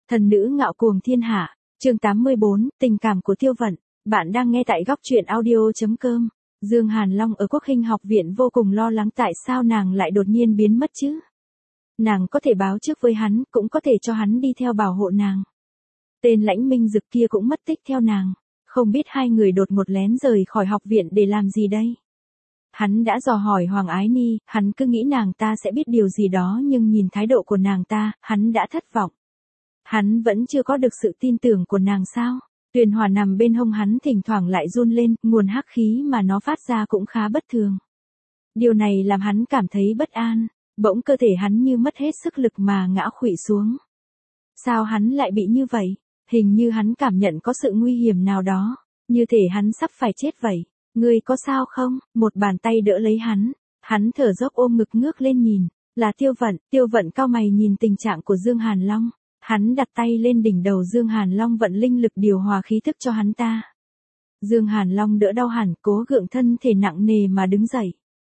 Thần nữ ngạo cuồng thiên hạ, chương 84, tình cảm của Tiêu Vận. Bạn đang nghe tại góc truyện audio.com. Dương Hàn Long ở Quốc Hinh học viện vô cùng lo lắng tại sao nàng lại đột nhiên biến mất chứ. Nàng có thể báo trước với hắn, cũng có thể cho hắn đi theo bảo hộ nàng. Tên Lãnh Minh Dực kia cũng mất tích theo nàng. Không biết hai người đột ngột lén rời khỏi học viện để làm gì đây? Hắn đã dò hỏi Hoàng Ái Ni, hắn cứ nghĩ nàng ta sẽ biết điều gì đó nhưng nhìn thái độ của nàng ta, hắn đã thất vọng. Hắn vẫn chưa có được sự tin tưởng của nàng sao? Tuyền hỏa nằm bên hông hắn thỉnh thoảng lại run lên, nguồn hắc khí mà nó phát ra cũng khá bất thường. Điều này làm hắn cảm thấy bất an, bỗng cơ thể hắn như mất hết sức lực mà ngã khuỵu xuống. Sao hắn lại bị như vậy? Hình như hắn cảm nhận có sự nguy hiểm nào đó, như thể hắn sắp phải chết vậy. Ngươi có sao không? Một bàn tay đỡ lấy hắn thở dốc ôm ngực ngước lên nhìn, là Tiêu Vận cau mày nhìn tình trạng của Dương Hàn Long. Hắn đặt tay lên đỉnh đầu Dương Hàn Long vận linh lực điều hòa khí thức cho hắn ta. Dương Hàn Long đỡ đau hẳn, cố gượng thân thể nặng nề mà đứng dậy.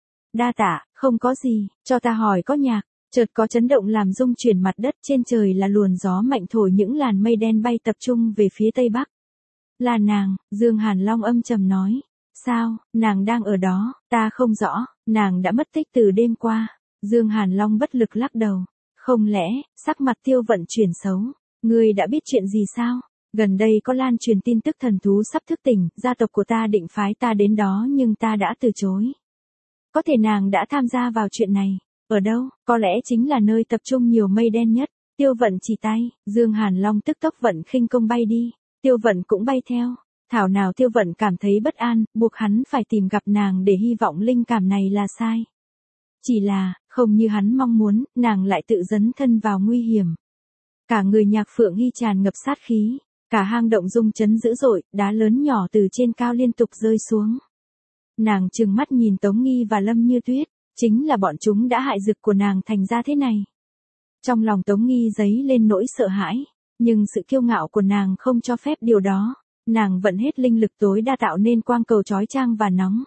Đa tạ, không có gì, cho ta hỏi có nhạc. Chợt có chấn động làm rung chuyển mặt đất, trên trời là luồn gió mạnh thổi những làn mây đen bay tập trung về phía tây bắc. Là nàng, Dương Hàn Long âm trầm nói. Sao, nàng đang ở đó, ta không rõ, nàng đã mất tích từ đêm qua. Dương Hàn Long bất lực lắc đầu. Không lẽ, sắc mặt Tiêu Vận chuyển xấu, ngươi đã biết chuyện gì sao? Gần đây có lan truyền tin tức thần thú sắp thức tỉnh, gia tộc của ta định phái ta đến đó nhưng ta đã từ chối. Có thể nàng đã tham gia vào chuyện này, ở đâu, có lẽ chính là nơi tập trung nhiều mây đen nhất. Tiêu Vận chỉ tay, Dương Hàn Long tức tốc vận khinh công bay đi, Tiêu Vận cũng bay theo. Thảo nào Tiêu Vận cảm thấy bất an, buộc hắn phải tìm gặp nàng để hy vọng linh cảm này là sai. Chỉ là, không như hắn mong muốn, nàng lại tự dấn thân vào nguy hiểm. Cả người Nhạc Phượng Hy tràn ngập sát khí, cả hang động rung chấn dữ dội, đá lớn nhỏ từ trên cao liên tục rơi xuống. Nàng trừng mắt nhìn Tống Nghi và Lâm Như Tuyết, chính là bọn chúng đã hại dực của nàng thành ra thế này. Trong lòng Tống Nghi dấy lên nỗi sợ hãi, nhưng sự kiêu ngạo của nàng không cho phép điều đó. Nàng vận hết linh lực tối đa tạo nên quang cầu chói chang và nóng.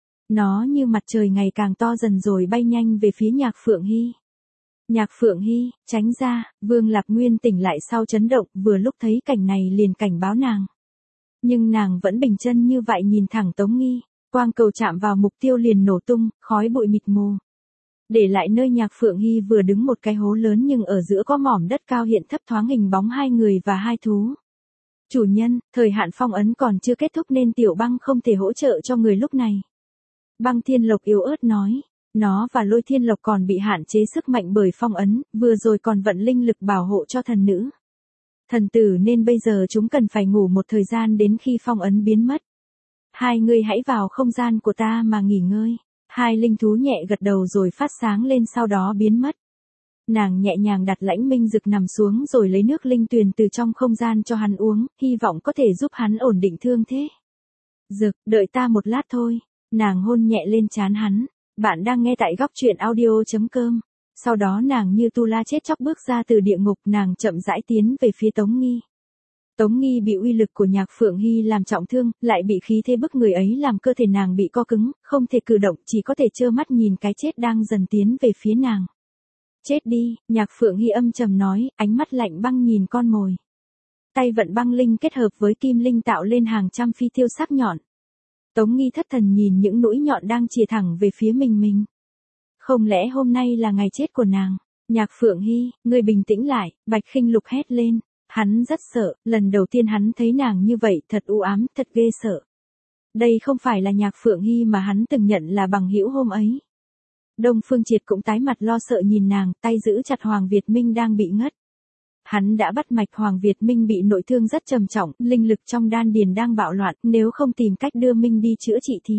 Nó như mặt trời ngày càng to dần rồi bay nhanh về phía Nhạc Phượng Hy. Nhạc Phượng Hy, tránh ra, Vương Lạc Nguyên tỉnh lại sau chấn động, vừa lúc thấy cảnh này liền cảnh báo nàng. Nhưng nàng vẫn bình chân như vậy nhìn thẳng Tống Nghi, quang cầu chạm vào mục tiêu liền nổ tung, khói bụi mịt mù. Để lại nơi Nhạc Phượng Hy vừa đứng một cái hố lớn nhưng ở giữa có mỏm đất cao hiện thấp thoáng hình bóng hai người và hai thú. Chủ nhân, thời hạn phong ấn còn chưa kết thúc nên Tiểu Băng không thể hỗ trợ cho người lúc này. Băng Thiên Lộc yếu ớt nói, nó và Lôi Thiên Lộc còn bị hạn chế sức mạnh bởi phong ấn, vừa rồi còn vận linh lực bảo hộ cho thần nữ. Thần tử nên bây giờ chúng cần phải ngủ một thời gian đến khi phong ấn biến mất. Hai người hãy vào không gian của ta mà nghỉ ngơi. Hai linh thú nhẹ gật đầu rồi phát sáng lên sau đó biến mất. Nàng nhẹ nhàng đặt Lãnh Minh Dực nằm xuống rồi lấy nước linh tuyền từ trong không gian cho hắn uống, hy vọng có thể giúp hắn ổn định thương thế. Dực, đợi ta một lát thôi. Nàng hôn nhẹ lên trán hắn. Bạn đang nghe tại góc truyện audio.com. Sau đó nàng như tu la chết chóc bước ra từ địa ngục, nàng chậm rãi tiến về phía Tống Nghi. Tống Nghi bị uy lực của Nhạc Phượng Hy làm trọng thương, lại bị khí thế bức người ấy làm cơ thể nàng bị co cứng, không thể cử động, chỉ có thể trơ mắt nhìn cái chết đang dần tiến về phía nàng. Chết đi, Nhạc Phượng Hy âm trầm nói, ánh mắt lạnh băng nhìn con mồi. Tay vận băng linh kết hợp với kim linh tạo lên hàng trăm phi tiêu sắc nhọn. Tống Nghi thất thần nhìn những mũi nhọn đang chìa thẳng về phía mình. Không lẽ hôm nay là ngày chết của nàng? Nhạc Phượng Hy, ngươi bình tĩnh lại, Bạch Khinh Lục hét lên. Hắn rất sợ, lần đầu tiên hắn thấy nàng như vậy, thật u ám, thật ghê sợ. Đây không phải là Nhạc Phượng Hy mà hắn từng nhận là bằng hữu hôm ấy. Đông Phương Triệt cũng tái mặt lo sợ nhìn nàng, tay giữ chặt Hoàng Việt Minh đang bị ngất. Hắn đã bắt mạch Hoàng Việt Minh bị nội thương rất trầm trọng, linh lực trong đan điền đang bạo loạn, nếu không tìm cách đưa Minh đi chữa trị thì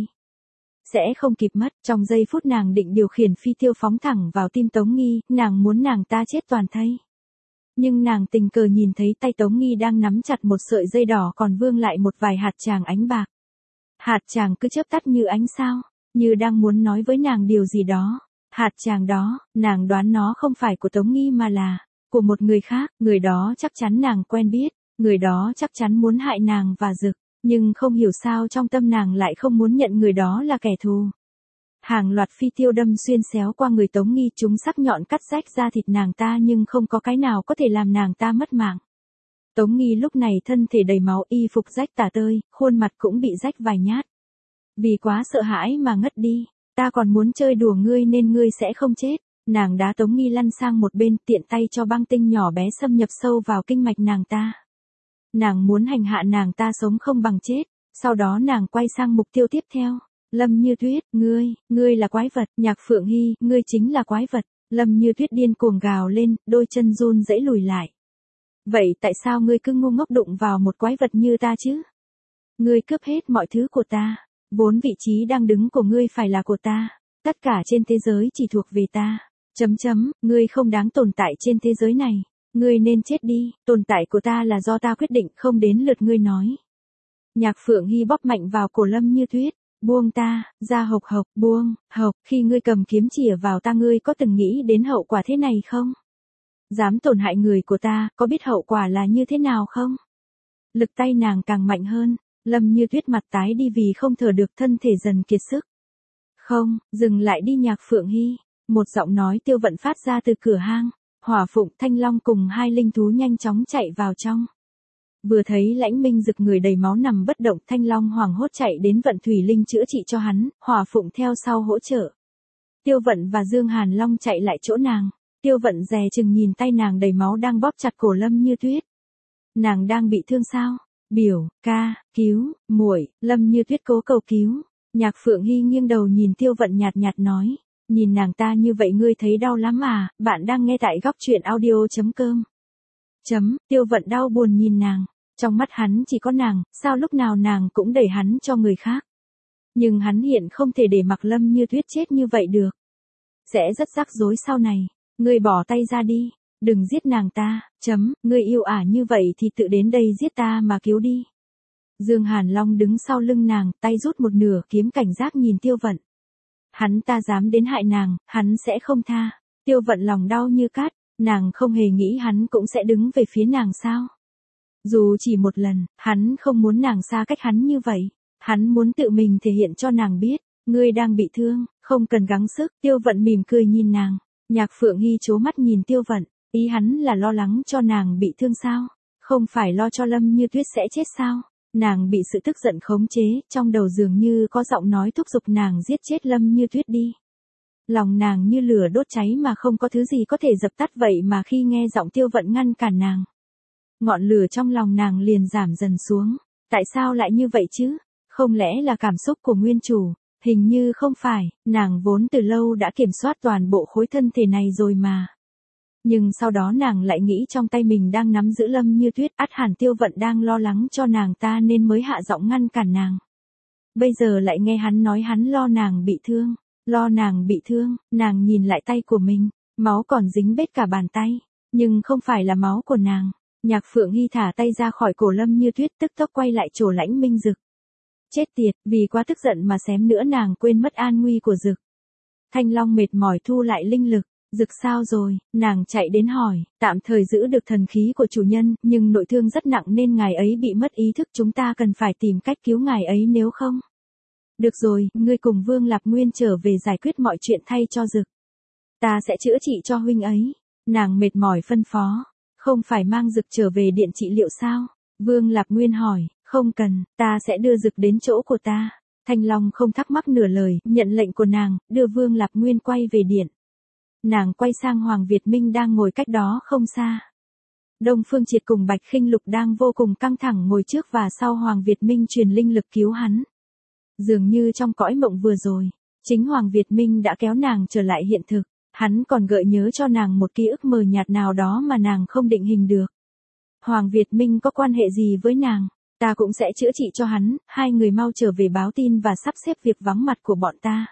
sẽ không kịp mất. Trong giây phút nàng định điều khiển phi tiêu phóng thẳng vào tim Tống Nghi, nàng muốn nàng ta chết toàn thây. Nhưng nàng tình cờ nhìn thấy tay Tống Nghi đang nắm chặt một sợi dây đỏ còn vương lại một vài hạt tràng ánh bạc. Hạt tràng cứ chớp tắt như ánh sao, như đang muốn nói với nàng điều gì đó. Hạt tràng đó, nàng đoán nó không phải của Tống Nghi mà là của một người khác, người đó chắc chắn nàng quen biết, người đó chắc chắn muốn hại nàng và Dực, nhưng không hiểu sao trong tâm nàng lại không muốn nhận người đó là kẻ thù. Hàng loạt phi tiêu đâm xuyên xéo qua người Tống Nghi, chúng sắc nhọn cắt rách da thịt nàng ta nhưng không có cái nào có thể làm nàng ta mất mạng. Tống Nghi lúc này thân thể đầy máu, y phục rách tả tơi, khuôn mặt cũng bị rách vài nhát. Vì quá sợ hãi mà ngất đi. Ta còn muốn chơi đùa ngươi nên ngươi sẽ không chết. Nàng đá Tống Nghi lăn sang một bên, tiện tay cho băng tinh nhỏ bé xâm nhập sâu vào kinh mạch nàng ta. Nàng muốn hành hạ nàng ta sống không bằng chết. Sau đó nàng quay sang mục tiêu tiếp theo. Lâm Như Tuyết, ngươi là quái vật. Nhạc Phượng Hy, ngươi chính là quái vật. Lâm Như Tuyết điên cuồng gào lên, đôi chân run rẩy lùi lại. Vậy tại sao ngươi cứ ngu ngốc đụng vào một quái vật như ta chứ? Ngươi cướp hết mọi thứ của ta. Vốn vị trí đang đứng của ngươi phải là của ta. Tất cả trên thế giới chỉ thuộc về ta. Ngươi không đáng tồn tại trên thế giới này. Ngươi nên chết đi, tồn tại của ta là do ta quyết định, không đến lượt ngươi nói. Nhạc Phượng Hy bóp mạnh vào cổ Lâm Như Tuyết. Buông ta, ra Hộc Hộc, buông, Hộc, khi ngươi cầm kiếm chĩa vào ta ngươi có từng nghĩ đến hậu quả thế này không? Dám tổn hại người của ta, có biết hậu quả là như thế nào không? Lực tay nàng càng mạnh hơn, Lâm Như Tuyết mặt tái đi vì không thở được, thân thể dần kiệt sức. Không, dừng lại đi Nhạc Phượng Hy, một giọng nói Tiêu Vận phát ra từ cửa hang. Hỏa Phụng, Thanh Long cùng hai linh thú nhanh chóng chạy vào trong. Vừa thấy Lãnh Minh Dực người đầy máu nằm bất động, Thanh Long hoảng hốt chạy đến vận thủy linh chữa trị cho hắn, Hỏa Phụng theo sau hỗ trợ. Tiêu Vận và Dương Hàn Long chạy lại chỗ nàng. Tiêu Vận dè chừng nhìn tay nàng đầy máu đang bóp chặt cổ Lâm Như Tuyết. Nàng đang bị thương sao? Biểu ca, cứu, muội. Lâm Như Tuyết cố cầu cứu. Nhạc Phượng Hy nghiêng đầu nhìn Tiêu Vận nhạt nhạt nói. Nhìn nàng ta như vậy ngươi thấy đau lắm à? Bạn đang nghe tại góc truyện audio.com. Tiêu Vận đau buồn nhìn nàng. Trong mắt hắn chỉ có nàng, sao lúc nào nàng cũng đẩy hắn cho người khác. Nhưng hắn hiện không thể để mặc Lâm Như Tuyết chết như vậy được. Sẽ rất rắc rối sau này. Ngươi bỏ tay ra đi. Đừng giết nàng ta. Ngươi yêu ả như vậy thì tự đến đây giết ta mà cứu đi. Dương Hàn Long đứng sau lưng nàng, tay rút một nửa kiếm cảnh giác nhìn Tiêu Vận. Hắn ta dám đến hại nàng, hắn sẽ không tha. Tiêu Vận lòng đau như cát, nàng không hề nghĩ hắn cũng sẽ đứng về phía nàng sao. Dù chỉ một lần, hắn không muốn nàng xa cách hắn như vậy. Hắn muốn tự mình thể hiện cho nàng biết, ngươi đang bị thương, không cần gắng sức. Tiêu Vận mỉm cười nhìn nàng. Nhạc Phượng Hy trố mắt nhìn Tiêu Vận, ý hắn là lo lắng cho nàng bị thương sao? Không phải lo cho Lâm Như Tuyết sẽ chết sao? Nàng bị sự tức giận khống chế, trong đầu dường như có giọng nói thúc giục nàng giết chết Lâm Như Tuyết đi. Lòng nàng như lửa đốt cháy mà không có thứ gì có thể dập tắt, vậy mà khi nghe giọng Tiêu Vận ngăn cản nàng, ngọn lửa trong lòng nàng liền giảm dần xuống. Tại sao lại như vậy chứ? Không lẽ là cảm xúc của nguyên chủ? Hình như không phải, nàng vốn từ lâu đã kiểm soát toàn bộ khối thân thể này rồi mà. Nhưng sau đó nàng lại nghĩ trong tay mình đang nắm giữ Lâm Như Tuyết, ắt hẳn Tiêu Vận đang lo lắng cho nàng ta nên mới hạ giọng ngăn cản nàng. Bây giờ lại nghe hắn nói hắn lo nàng bị thương. Lo nàng bị thương, nàng nhìn lại tay của mình, máu còn dính bết cả bàn tay, nhưng không phải là máu của nàng. Nhạc Phượng Hy thả tay ra khỏi cổ Lâm Như Tuyết, tức tốc quay lại chỗ Lãnh Minh Dực. Chết tiệt, vì quá tức giận mà xém nữa nàng quên mất an nguy của Dực. Thanh Long mệt mỏi thu lại linh lực. Dực sao rồi? Nàng chạy đến hỏi. Tạm thời giữ được thần khí của chủ nhân, nhưng nội thương rất nặng nên ngài ấy bị mất ý thức, chúng ta cần phải tìm cách cứu ngài ấy nếu không. Được rồi, ngươi cùng Vương Lạp Nguyên trở về giải quyết mọi chuyện thay cho Dực. Ta sẽ chữa trị cho huynh ấy. Nàng mệt mỏi phân phó. Không phải mang Dực trở về điện trị liệu sao? Vương Lạp Nguyên hỏi. Không cần, ta sẽ đưa Dực đến chỗ của ta. Thanh Long không thắc mắc nửa lời, nhận lệnh của nàng, đưa Vương Lạp Nguyên quay về điện. Nàng quay sang Hoàng Việt Minh đang ngồi cách đó không xa. Đông Phương Triệt cùng Bạch Khinh Lục đang vô cùng căng thẳng ngồi trước và sau Hoàng Việt Minh truyền linh lực cứu hắn. Dường như trong cõi mộng vừa rồi, chính Hoàng Việt Minh đã kéo nàng trở lại hiện thực. Hắn còn gợi nhớ cho nàng một ký ức mờ nhạt nào đó mà nàng không định hình được. Hoàng Việt Minh có quan hệ gì với nàng? Ta cũng sẽ chữa trị cho hắn, hai người mau trở về báo tin và sắp xếp việc vắng mặt của bọn ta.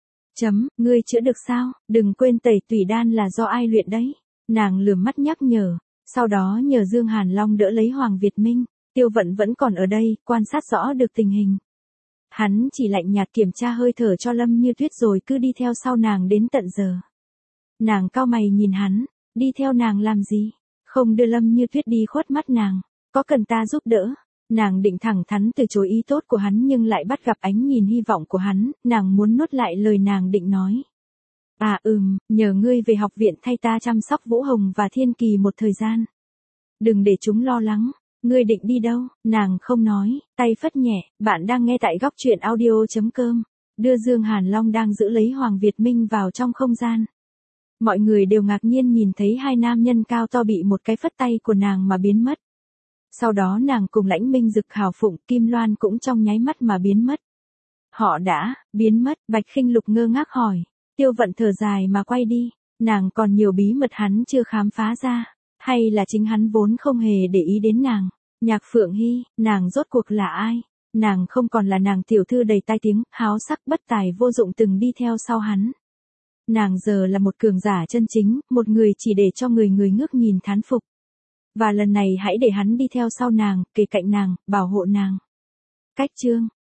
Ngươi chữa được sao? Đừng quên tẩy tùy đan là do ai luyện đấy. Nàng lườm mắt nhắc nhở, sau đó nhờ Dương Hàn Long đỡ lấy Hoàng Việt Minh. Tiêu Vận vẫn còn ở đây, quan sát rõ được tình hình. Hắn chỉ lạnh nhạt kiểm tra hơi thở cho Lâm Như Tuyết rồi cứ đi theo sau nàng đến tận giờ. Nàng cau mày nhìn hắn, đi theo nàng làm gì? Không đưa Lâm Như Tuyết đi khuất mắt nàng, có cần ta giúp đỡ? Nàng định thẳng thắn từ chối ý tốt của hắn nhưng lại bắt gặp ánh nhìn hy vọng của hắn, nàng muốn nuốt lại lời nàng định nói. Nhờ ngươi về học viện thay ta chăm sóc Vũ Hồng và Thiên Kỳ một thời gian. Đừng để chúng lo lắng. Ngươi định đi đâu? Nàng không nói, tay phất nhẹ, bạn đang nghe tại góc truyện audio.com. Đưa Dương Hàn Long đang giữ lấy Hoàng Việt Minh vào trong không gian. Mọi người đều ngạc nhiên nhìn thấy hai nam nhân cao to bị một cái phất tay của nàng mà biến mất. Sau đó nàng cùng Lãnh Minh Dực, Hào Phụng, Kim Loan cũng trong nháy mắt mà biến mất. Họ đã biến mất, Bạch Khinh Lục ngơ ngác hỏi. Tiêu Vận thở dài mà quay đi, nàng còn nhiều bí mật hắn chưa khám phá ra, hay là chính hắn vốn không hề để ý đến nàng. Nhạc Phượng Hy, nàng rốt cuộc là ai? Nàng không còn là nàng tiểu thư đầy tai tiếng, háo sắc bất tài vô dụng từng đi theo sau hắn. Nàng giờ là một cường giả chân chính, một người chỉ để cho người ngước nhìn thán phục. Và lần này hãy để hắn đi theo sau nàng, kề cạnh nàng, bảo hộ nàng. Cách chương